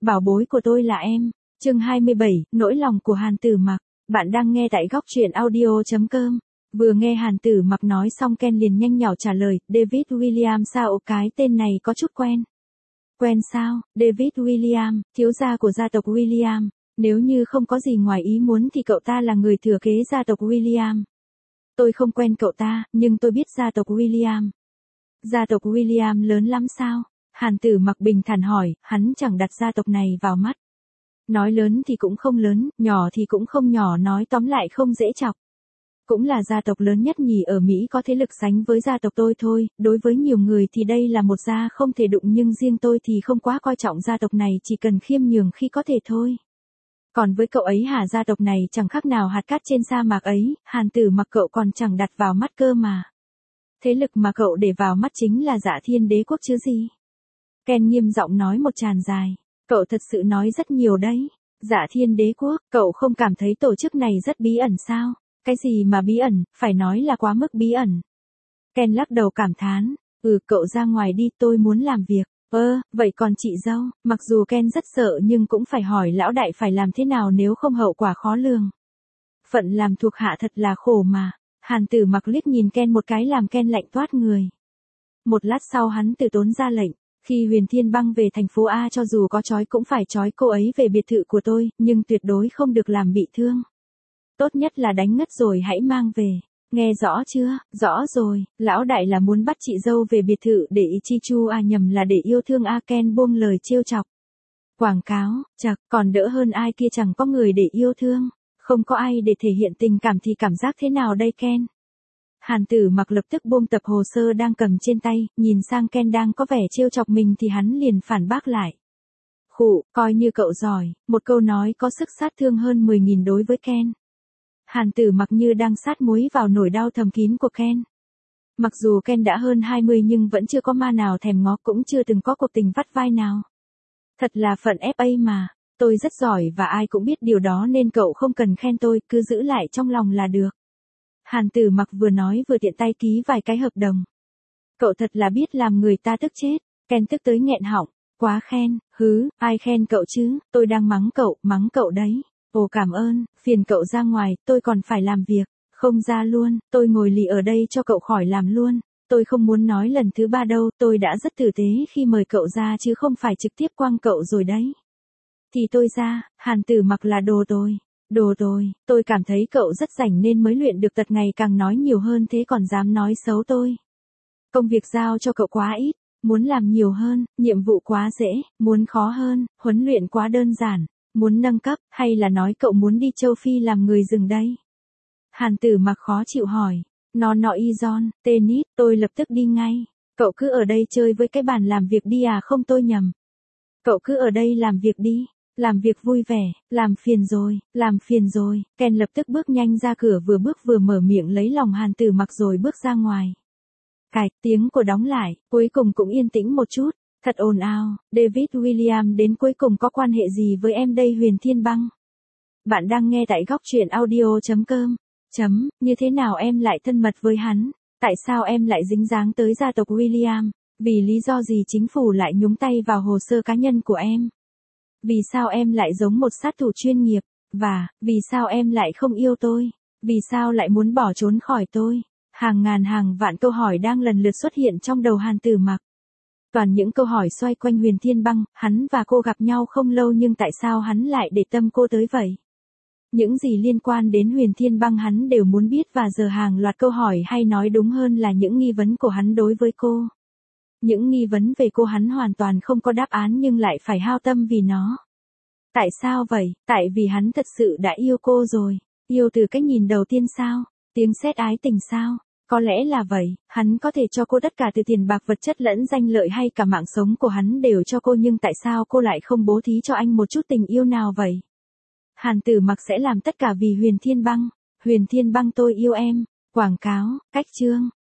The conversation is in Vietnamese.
bảo bối của tôi là em. Chương 27, nỗi lòng của Hàn Tử Mặc. Bạn đang nghe tại góc truyện audio.com. Vừa nghe Hàn Tử Mặc nói xong Ken liền nhanh nhỏ trả lời, David William sao cái tên này có chút quen. Quen sao? David William, thiếu gia của gia tộc William. Nếu như không có gì ngoài ý muốn thì cậu ta là người thừa kế gia tộc William. Tôi không quen cậu ta, nhưng tôi biết gia tộc William. Gia tộc William lớn lắm sao? Hàn Tử Mặc bình thản hỏi, hắn chẳng đặt gia tộc này vào mắt. Nói lớn thì cũng không lớn, nhỏ thì cũng không nhỏ, nói tóm lại không dễ chọc. Cũng là gia tộc lớn nhất nhì ở Mỹ, có thế lực sánh với gia tộc tôi thôi, đối với nhiều người thì đây là một gia không thể đụng, nhưng riêng tôi thì không quá coi trọng gia tộc này, chỉ cần khiêm nhường khi có thể thôi. Còn với cậu ấy hả, gia tộc này chẳng khác nào hạt cát trên sa mạc ấy, Hàn Tử Mặc cậu còn chẳng đặt vào mắt cơ mà. Thế lực mà cậu để vào mắt chính là Dạ Thiên Đế quốc chứ gì. Ken nghiêm giọng nói một tràng dài, cậu thật sự nói rất nhiều đấy. Dạ Thiên Đế quốc, cậu không cảm thấy tổ chức này rất bí ẩn sao? Cái gì mà bí ẩn, phải nói là quá mức bí ẩn. Ken lắc đầu cảm thán, cậu ra ngoài đi, tôi muốn làm việc. Vậy còn chị dâu? Mặc dù Ken rất sợ nhưng cũng phải hỏi lão đại phải làm thế nào nếu không hậu quả khó lường. Phận làm thuộc hạ thật là khổ mà. Hàn Tử Mặc liếc nhìn Ken một cái làm Ken lạnh toát người. Một lát sau hắn từ tốn ra lệnh, khi Huyền Thiên Băng về thành phố A cho dù có trói cũng phải trói cô ấy về biệt thự của tôi, nhưng tuyệt đối không được làm bị thương. Tốt nhất là đánh ngất rồi hãy mang về. Nghe rõ chưa? Rõ rồi, lão đại là muốn bắt chị dâu về biệt thự để Ichichu nhầm là để yêu thương Ken buông lời trêu chọc. Quảng cáo, chật, còn đỡ hơn ai kia chẳng có người để yêu thương. Không có ai để thể hiện tình cảm thì cảm giác thế nào đây Ken? Hàn Tử Mặc lập tức buông tập hồ sơ đang cầm trên tay, nhìn sang Ken đang có vẻ trêu chọc mình thì hắn liền phản bác lại. Khụ, coi như cậu giỏi, một câu nói có sức sát thương hơn 10.000 đối với Ken. Hàn Tử Mặc như đang sát muối vào nỗi đau thầm kín của Ken. Mặc dù Ken đã hơn 20 nhưng vẫn chưa có ma nào thèm ngó, cũng chưa từng có cuộc tình vắt vai nào. Thật là phận FA mà, tôi rất giỏi và ai cũng biết điều đó nên cậu không cần khen tôi, cứ giữ lại trong lòng là được. Hàn Tử Mặc vừa nói vừa tiện tay ký vài cái hợp đồng. Cậu thật là biết làm người ta tức chết. Ken tức tới nghẹn họng, quá khen, ai khen cậu chứ, tôi đang mắng cậu đấy. Ồ cảm ơn, phiền cậu ra ngoài, tôi còn phải làm việc. Không ra luôn, tôi ngồi lì ở đây cho cậu khỏi làm luôn. Tôi không muốn nói lần thứ 3 đâu, tôi đã rất tử tế khi mời cậu ra chứ không phải trực tiếp quăng cậu rồi đấy. Thì tôi ra, Hàn Tử Mặc là đồ rồi, tôi cảm thấy cậu rất rảnh nên mới luyện được tật ngày càng nói nhiều hơn thế còn dám nói xấu tôi. Công việc giao cho cậu quá ít, muốn làm nhiều hơn, nhiệm vụ quá dễ, muốn khó hơn, huấn luyện quá đơn giản, muốn nâng cấp, hay là nói cậu muốn đi châu Phi làm người rừng đây? Hàn Tử Mặc khó chịu hỏi, Izon, tennis, tôi lập tức đi ngay. Cậu cứ ở đây chơi với cái bàn làm việc đi không tôi nhầm. Cậu cứ ở đây làm việc đi. Làm việc vui vẻ, làm phiền rồi. Ken lập tức bước nhanh ra cửa, vừa bước vừa mở miệng lấy lòng Hàn Tử Mặc rồi bước ra ngoài. Cạch, tiếng của đóng lại, cuối cùng cũng yên tĩnh một chút. Thật ồn ào, David William đến cuối cùng có quan hệ gì với em đây Huyền Thiên Băng? Bạn đang nghe tại góc truyện audio.com. Như thế nào em lại thân mật với hắn? Tại sao em lại dính dáng tới gia tộc William? Vì lý do gì chính phủ lại nhúng tay vào hồ sơ cá nhân của em? Vì sao em lại giống một sát thủ chuyên nghiệp? Và, vì sao em lại không yêu tôi? Vì sao lại muốn bỏ trốn khỏi tôi? Hàng ngàn hàng vạn câu hỏi đang lần lượt xuất hiện trong đầu Hàn Tử Mặc. Toàn những câu hỏi xoay quanh Huyền Thiên Băng, hắn và cô gặp nhau không lâu nhưng tại sao hắn lại để tâm cô tới vậy? Những gì liên quan đến Huyền Thiên Băng hắn đều muốn biết và giờ hàng loạt câu hỏi, hay nói đúng hơn là những nghi vấn của hắn đối với cô. Những nghi vấn về cô hắn hoàn toàn không có đáp án nhưng lại phải hao tâm vì nó. Tại sao vậy? Tại vì hắn thật sự đã yêu cô rồi. Yêu từ cái nhìn đầu tiên sao? Tiếng sét ái tình sao? Có lẽ là vậy, hắn có thể cho cô tất cả từ tiền bạc vật chất lẫn danh lợi hay cả mạng sống của hắn đều cho cô, nhưng tại sao cô lại không bố thí cho anh một chút tình yêu nào vậy? Hàn Tử Mặc sẽ làm tất cả vì Huyền Thiên Băng. Huyền Thiên Băng tôi yêu em. Quảng cáo, cách chương.